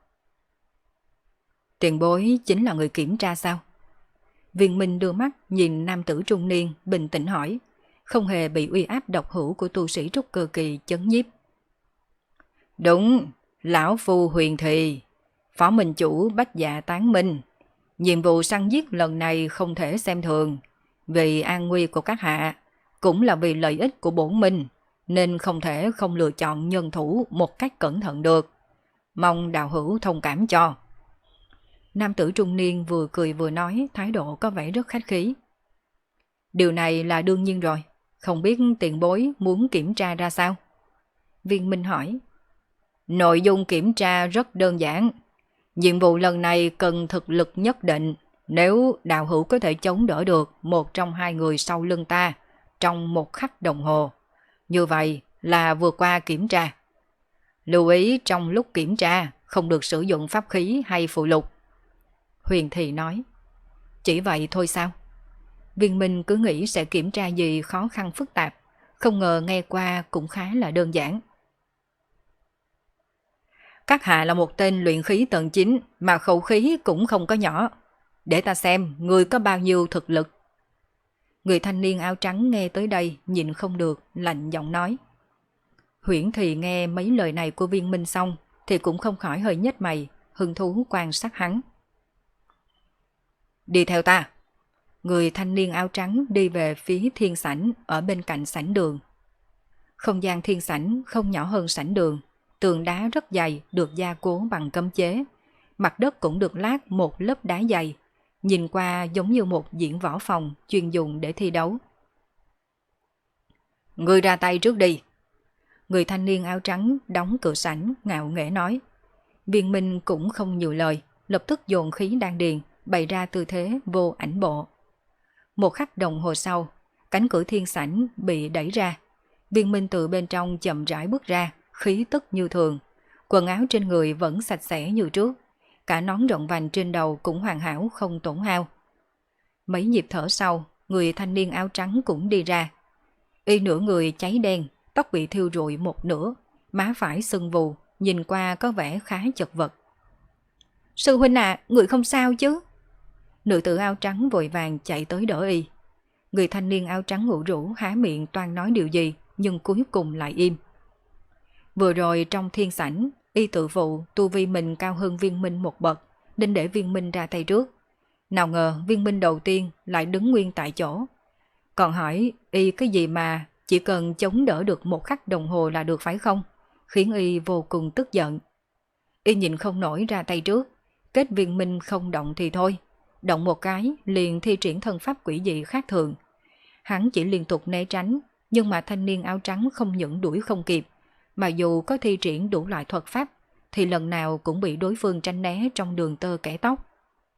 Tiền bối chính là người kiểm tra sao? Viên Minh đưa mắt nhìn nam tử trung niên, bình tĩnh hỏi, không hề bị uy áp độc hữu của tu sĩ trúc cơ kỳ chấn nhiếp. Đúng, lão phu Huyền Thì, phó minh chủ Bạch Dạ Tán Minh. Nhiệm vụ săn giết lần này không thể xem thường. Vì an nguy của các hạ, cũng là vì lợi ích của bổn minh, nên không thể không lựa chọn nhân thủ một cách cẩn thận được. Mong đạo hữu thông cảm cho. Nam tử trung niên vừa cười vừa nói, thái độ có vẻ rất khách khí. Điều này là đương nhiên rồi, không biết tiền bối muốn kiểm tra ra sao? Viên Minh hỏi. Nội dung kiểm tra rất đơn giản. Nhiệm vụ lần này cần thực lực nhất định. Nếu đạo hữu có thể chống đỡ được một trong hai người sau lưng ta trong một khắc đồng hồ, như vậy là vượt qua kiểm tra. Lưu ý trong lúc kiểm tra không được sử dụng pháp khí hay phụ lục. Huyền Thị nói. Chỉ vậy thôi sao? Viên Minh cứ nghĩ sẽ kiểm tra gì khó khăn phức tạp, không ngờ nghe qua cũng khá là đơn giản. Các hạ là một tên luyện khí tầng 9 mà khẩu khí cũng không có nhỏ. Để ta xem người có bao nhiêu thực lực. Người thanh niên áo trắng nghe tới đây nhịn không được, lạnh giọng nói. Huyễn Thì nghe mấy lời này của Viên Minh xong thì cũng không khỏi hơi nhếch mày, hứng thú quan sát hắn. Đi theo ta. Người thanh niên áo trắng đi về phía thiên sảnh ở bên cạnh sảnh đường. Không gian thiên sảnh không nhỏ hơn sảnh đường, tường đá rất dày được gia cố bằng cấm chế, mặt đất cũng được lát một lớp đá dày, nhìn qua giống như một diễn võ phòng chuyên dùng để thi đấu. Người ra tay trước đi. Người thanh niên áo trắng đóng cửa sảnh ngạo nghễ nói. Viên Minh cũng không nhiều lời, lập tức dồn khí đan điền, bày ra tư thế vô ảnh bộ. Một khắc đồng hồ sau, cánh cửa thiên sảnh bị đẩy ra. Viên Minh từ bên trong chậm rãi bước ra, khí tức như thường. Quần áo trên người vẫn sạch sẽ như trước. Cả nón rộng vành trên đầu cũng hoàn hảo không tổn hao. Mấy nhịp thở sau, người thanh niên áo trắng cũng đi ra. Y nửa người cháy đen, tóc bị thiêu rụi một nửa, má phải sưng vù, nhìn qua có vẻ khá chật vật. Sư huynh à, người không sao chứ? Nữ tử áo trắng vội vàng chạy tới đỡ y. Người thanh niên áo trắng ủ rũ há miệng toan nói điều gì, nhưng cuối cùng lại im. Vừa rồi trong thiên sảnh, y tự phụ tu vi mình cao hơn Viên Minh một bậc, nên để Viên Minh ra tay trước. Nào ngờ Viên Minh đầu tiên lại đứng nguyên tại chỗ. Còn hỏi y cái gì mà chỉ cần chống đỡ được một khắc đồng hồ là được phải không? Khiến y vô cùng tức giận. Y nhìn không nổi ra tay trước, kết Viên Minh không động thì thôi. Động một cái liền thi triển thân pháp quỷ dị khác thường. Hắn chỉ liên tục né tránh, nhưng mà thanh niên áo trắng không những đuổi không kịp, mà dù có thi triển đủ loại thuật pháp, thì lần nào cũng bị đối phương tránh né trong đường tơ kẻ tóc.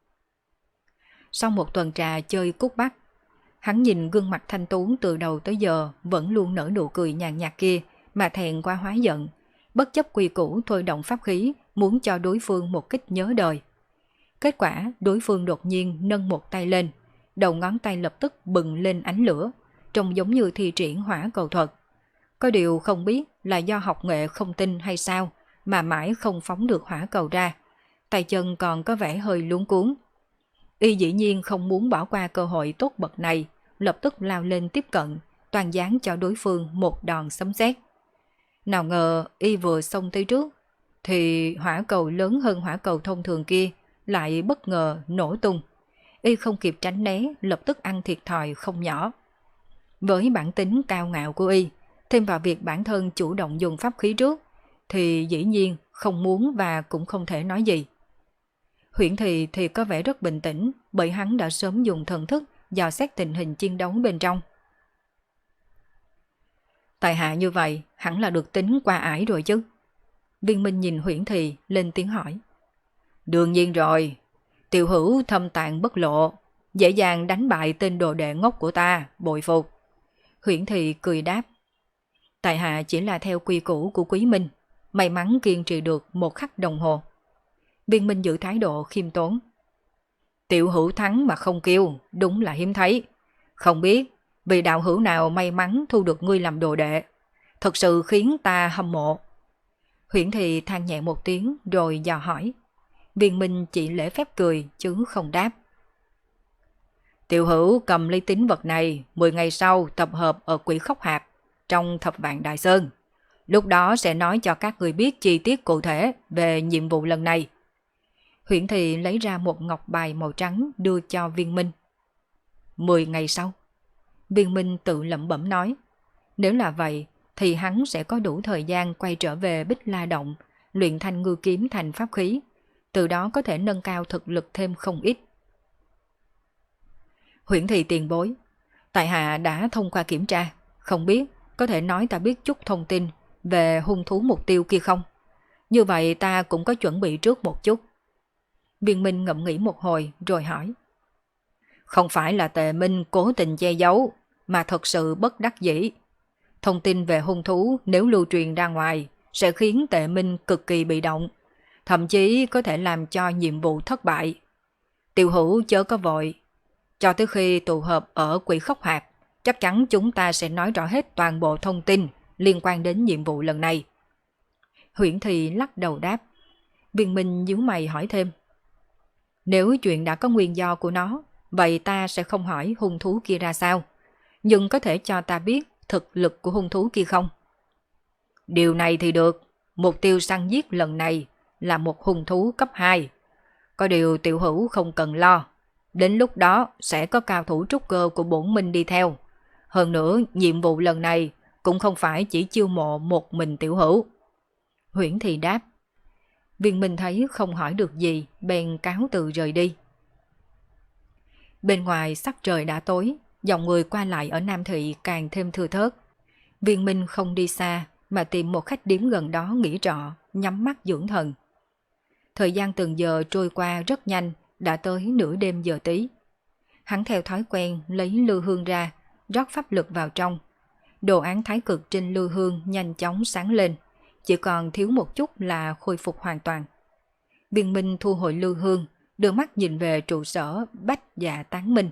Sau một tuần trà chơi cút bắt, hắn nhìn gương mặt thanh tú từ đầu tới giờ vẫn luôn nở nụ cười nhàn nhạt kia mà thẹn qua hóa giận, bất chấp quy củ thôi động pháp khí muốn cho đối phương một kích nhớ đời. Kết quả đối phương đột nhiên nâng một tay lên, đầu ngón tay lập tức bừng lên ánh lửa, trông giống như thi triển hỏa cầu thuật. Có điều không biết là do học nghệ không tinh hay sao mà mãi không phóng được hỏa cầu ra, tay chân còn có vẻ hơi luống cuống. Y dĩ nhiên không muốn bỏ qua cơ hội tốt bậc này, lập tức lao lên tiếp cận, toàn giáng cho đối phương một đòn sấm sét. Nào ngờ y vừa xông tới trước, thì hỏa cầu lớn hơn hỏa cầu thông thường kia lại bất ngờ nổ tung. Y không kịp tránh né, lập tức ăn thiệt thòi không nhỏ. Với bản tính cao ngạo của y, thêm vào việc bản thân chủ động dùng pháp khí trước, thì dĩ nhiên không muốn và cũng không thể nói gì. Huyễn thì có vẻ rất bình tĩnh, bởi hắn đã sớm dùng thần thức dò xét tình hình chiến đấu bên trong. Tại hạ như vậy, hẳn là được tính qua ải rồi chứ. Viên Minh nhìn Huyễn Thì lên tiếng hỏi. Đương nhiên rồi, tiểu hữu thâm tạng bất lộ, dễ dàng đánh bại tên đồ đệ ngốc của ta, bội phục. Huyễn Thì cười đáp. Tại hạ chỉ là theo quy củ của Quý Minh, may mắn kiên trì được một khắc đồng hồ. Viên Minh giữ thái độ khiêm tốn. Tiểu hữu thắng mà không kêu, đúng là hiếm thấy. Không biết vì đạo hữu nào may mắn thu được ngươi làm đồ đệ, thật sự khiến ta hâm mộ. Huyễn Thì than nhẹ một tiếng rồi dò hỏi. Viên Minh chỉ lễ phép cười chứ không đáp. Tiểu hữu cầm lấy tín vật này, 10 ngày sau tập hợp ở Quỷ Khốc Hạp trong Thập Vạn Đại Sơn. Lúc đó sẽ nói cho các người biết chi tiết cụ thể về nhiệm vụ lần này. Huyễn Thì lấy ra một ngọc bài màu trắng đưa cho Viên Minh. 10 ngày sau. Viên Minh tự lẩm bẩm nói. Nếu là vậy, thì hắn sẽ có đủ thời gian quay trở về Bích La Động, luyện thanh ngư kiếm thành pháp khí, từ đó có thể nâng cao thực lực thêm không ít. Huyễn Thị tiền bối, tại hạ đã thông qua kiểm tra, không biết có thể nói ta biết chút thông tin về hung thú mục tiêu kia không? Như vậy ta cũng có chuẩn bị trước một chút. Viên Minh ngẫm nghĩ một hồi rồi hỏi. Không phải là Tề Minh cố tình che giấu, mà thật sự bất đắc dĩ. Thông tin về hung thú nếu lưu truyền ra ngoài sẽ khiến Tề Minh cực kỳ bị động, thậm chí có thể làm cho nhiệm vụ thất bại. Tiểu Hữu chớ có vội, cho tới khi tụ hợp ở Quỷ Khốc Hạp, chắc chắn chúng ta sẽ nói rõ hết toàn bộ thông tin liên quan đến nhiệm vụ lần này. Huyễn Thị lắc đầu đáp. Viên Minh nhíu mày hỏi thêm. Nếu chuyện đã có nguyên do của nó, vậy ta sẽ không hỏi hung thú kia ra sao, nhưng có thể cho ta biết thực lực của hung thú kia không? Điều này thì được, mục tiêu săn giết lần này là một hung thú cấp 2. Có điều Tiểu Hữu không cần lo, đến lúc đó sẽ có cao thủ trúc cơ của bổn minh đi theo. Hơn nữa, nhiệm vụ lần này cũng không phải chỉ chiêu mộ một mình Tiểu Hữu. Huyễn Thị đáp. Viên Minh thấy không hỏi được gì, bèn cáo từ rời đi. Bên ngoài sắc trời đã tối, dòng người qua lại ở Nam Thị càng thêm thưa thớt. Viên Minh không đi xa mà tìm một khách điếm gần đó nghỉ trọ, nhắm mắt dưỡng thần. Thời gian từng giờ trôi qua rất nhanh, đã tới nửa đêm giờ tí. Hắn theo thói quen lấy lư hương ra, rót pháp lực vào trong. Đồ án thái cực trên lư hương nhanh chóng sáng lên, chỉ còn thiếu một chút là khôi phục hoàn toàn. Viên Minh thu hồi lư hương, đưa mắt nhìn về trụ sở Bách Dạ Tán Minh.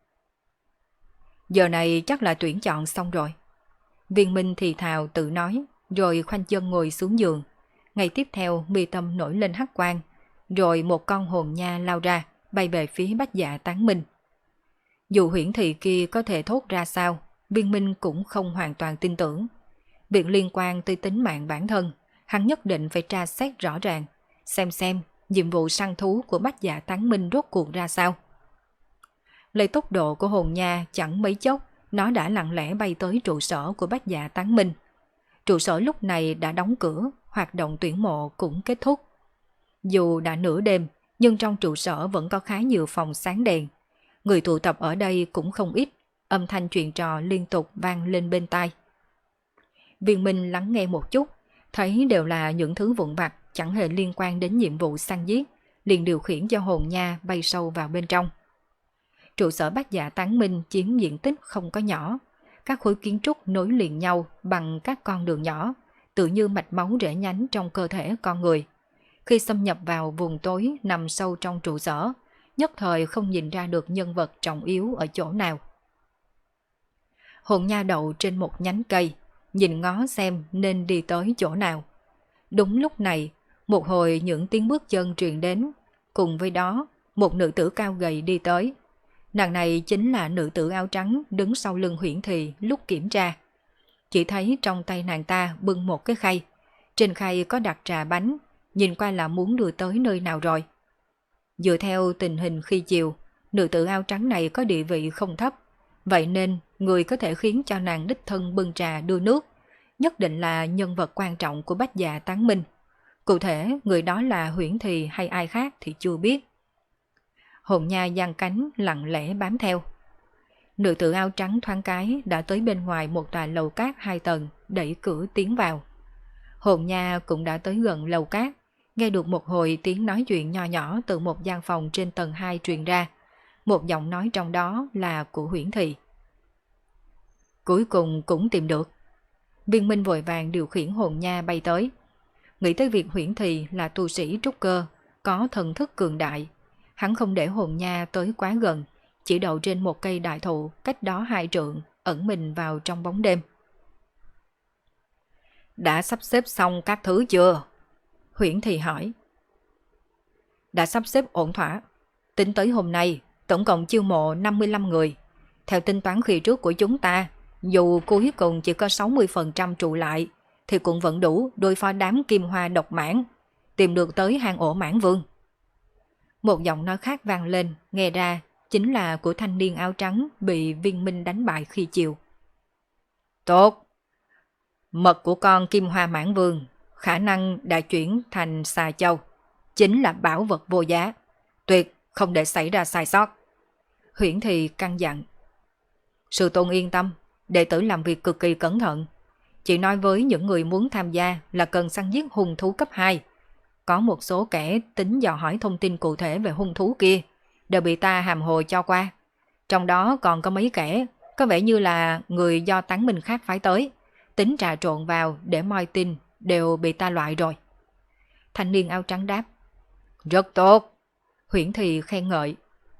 Giờ này chắc là tuyển chọn xong rồi. Viên Minh thì thào tự nói, rồi khoanh chân ngồi xuống giường. Ngày tiếp theo mi tâm nổi lên hắc quang, rồi một con hồn nha lao ra, bay về phía Bách Dạ Tán Minh. Dù Huyễn Thị kia có thể thốt ra sao, Viên Minh cũng không hoàn toàn tin tưởng. Việc liên quan tới tính mạng bản thân, hắn nhất định phải tra xét rõ ràng, xem nhiệm vụ săn thú của Bách Dạ Tán Minh rốt cuộc ra sao. Lấy tốc độ của hồn nha chẳng mấy chốc, nó đã lặng lẽ bay tới trụ sở của Bách Dạ Tán Minh. Trụ sở lúc này đã đóng cửa, hoạt động tuyển mộ cũng kết thúc. Dù đã nửa đêm, nhưng trong trụ sở vẫn có khá nhiều phòng sáng đèn. Người tụ tập ở đây cũng không ít, âm thanh chuyện trò liên tục vang lên bên tai. Viên Minh lắng nghe một chút, thấy đều là những thứ vụn vặt chẳng hề liên quan đến nhiệm vụ săn giết, liền điều khiển cho hồn nha bay sâu vào bên trong. Trụ sở Bách Dạ Tán Minh chiếm diện tích không có nhỏ, các khối kiến trúc nối liền nhau bằng các con đường nhỏ, tự như mạch máu rẽ nhánh trong cơ thể con người. Khi xâm nhập vào vùng tối nằm sâu trong trụ sở, nhất thời không nhìn ra được nhân vật trọng yếu ở chỗ nào. Hồn nha đậu trên một nhánh cây, nhìn ngó xem nên đi tới chỗ nào. Đúng lúc này, một hồi những tiếng bước chân truyền đến, cùng với đó một nữ tử cao gầy đi tới. Nàng này chính là nữ tử áo trắng đứng sau lưng Huyễn Thị lúc kiểm tra. Chỉ thấy trong tay nàng ta bưng một cái khay, trên khay có đặt trà bánh, nhìn qua là muốn đưa tới nơi nào rồi. Dựa theo tình hình khi chiều, nữ tử áo trắng này có địa vị không thấp, vậy nên người có thể khiến cho nàng đích thân bưng trà đưa nước nhất định là nhân vật quan trọng của Bách Dạ Tán Minh. Cụ thể người đó là Huyễn Thị hay ai khác thì chưa biết. Hồn nha giang cánh lặng lẽ bám theo. Nữ tử áo trắng thoáng cái đã tới bên ngoài một tòa lầu cát 2 tầng, đẩy cửa tiến vào. Hồn nha cũng đã tới gần lầu cát, nghe được một hồi tiếng nói chuyện nho nhỏ từ một gian phòng trên tầng 2 truyền ra. Một giọng nói trong đó là của Huyễn Thị. Cuối cùng cũng tìm được. Viên Minh vội vàng điều khiển hồn nha bay tới. Nghĩ tới việc Huyễn Thị là tu sĩ trúc cơ, có thần thức cường đại. Hắn không để hồn nha tới quá gần, chỉ đậu trên một cây đại thụ cách đó 2 trượng, ẩn mình vào trong bóng đêm. Đã sắp xếp xong các thứ chưa? Huyễn Thị hỏi. Đã sắp xếp ổn thỏa. Tính tới hôm nay, tổng cộng chiêu mộ 55 người. Theo tính toán khi trước của chúng ta, dù cuối cùng chỉ có 60% trụ lại, thì cũng vẫn đủ đối phó đám kim hoa độc mãn, tìm được tới hang ổ mãn vương. Một giọng nói khác vang lên, nghe ra chính là của thanh niên áo trắng bị Viên Minh đánh bại khi chiều. Tốt! Mật của con Kim Hoa Mãn Vương khả năng đã chuyển thành xà châu, chính là bảo vật vô giá, tuyệt không để xảy ra sai sót. Huyễn Thì căn dặn. Sư tôn yên tâm, đệ tử làm việc cực kỳ cẩn thận. Chỉ nói với những người muốn tham gia là cần săn giết hung thú cấp 2. Có một số kẻ tính dò hỏi thông tin cụ thể về hung thú kia, đều bị ta hàm hồ cho qua. Trong đó còn có mấy kẻ có vẻ như là người do tán minh khác phái tới, tính trà trộn vào để moi tin, đều bị ta loại rồi. Thanh niên áo trắng đáp. Rất tốt. Huyễn Thì khen ngợi.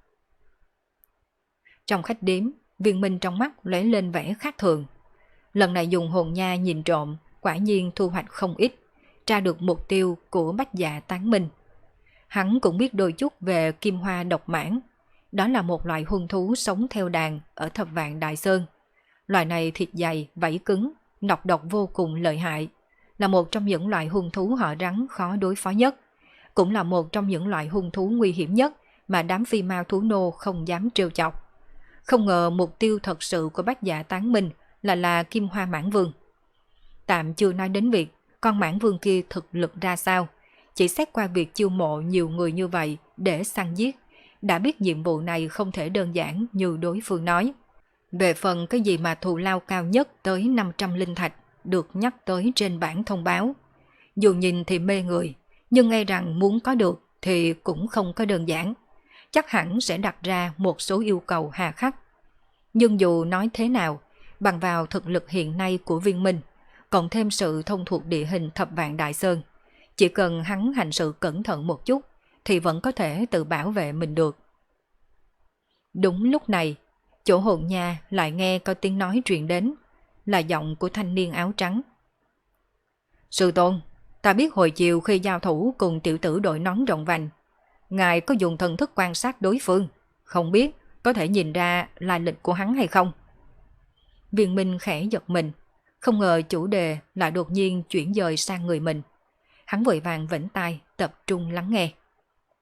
Trong khách điếm, Viên Minh trong mắt lóe lên vẻ khác thường. Lần này dùng hồn nha nhìn trộm, quả nhiên thu hoạch không ít, tra được mục tiêu của Bách Dạ Tán Minh. Hắn cũng biết đôi chút về Kim Hoa Độc Mãng. Đó là một loại hung thú sống theo đàn ở Thập Vạn Đại Sơn. Loài này thịt dày, vảy cứng, nọc độc vô cùng lợi hại, là một trong những loại hung thú họ rắn khó đối phó nhất, cũng là một trong những loại hung thú nguy hiểm nhất mà đám phi mao thú nô không dám trêu chọc. Không ngờ mục tiêu thật sự của Bách Dạ Tán Minh là Kim Hoa Mãn Vương. Tạm chưa nói đến việc con mãn vương kia thực lực ra sao, chỉ xét qua việc chiêu mộ nhiều người như vậy để săn giết, đã biết nhiệm vụ này không thể đơn giản như đối phương nói. Về phần cái gì mà thù lao cao nhất tới 500 linh thạch được nhắc tới trên bảng thông báo, dù nhìn thì mê người, nhưng nghe rằng muốn có được thì cũng không có đơn giản, chắc hẳn sẽ đặt ra một số yêu cầu hà khắc. Nhưng dù nói thế nào, bằng vào thực lực hiện nay của Viên Minh, cộng thêm sự thông thuộc địa hình Thập Vạn Đại Sơn, chỉ cần hắn hành sự cẩn thận một chút thì vẫn có thể tự bảo vệ mình được. Đúng lúc này, chỗ hồn nha lại nghe có tiếng nói truyền đến, là giọng của thanh niên áo trắng. Sư tôn, ta biết hồi chiều khi giao thủ cùng tiểu tử đội nón rộng vành, ngài có dùng thần thức quan sát đối phương, không biết có thể nhìn ra lai lịch của hắn hay không? Viên Minh khẽ giật mình, không ngờ chủ đề lại đột nhiên chuyển dời sang người mình. Hắn vội vàng vẫy tay tập trung lắng nghe.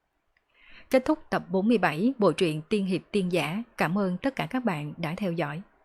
Kết thúc tập 47 bộ truyện Tiên Hiệp Tiên Giả. Cảm ơn tất cả các bạn đã theo dõi.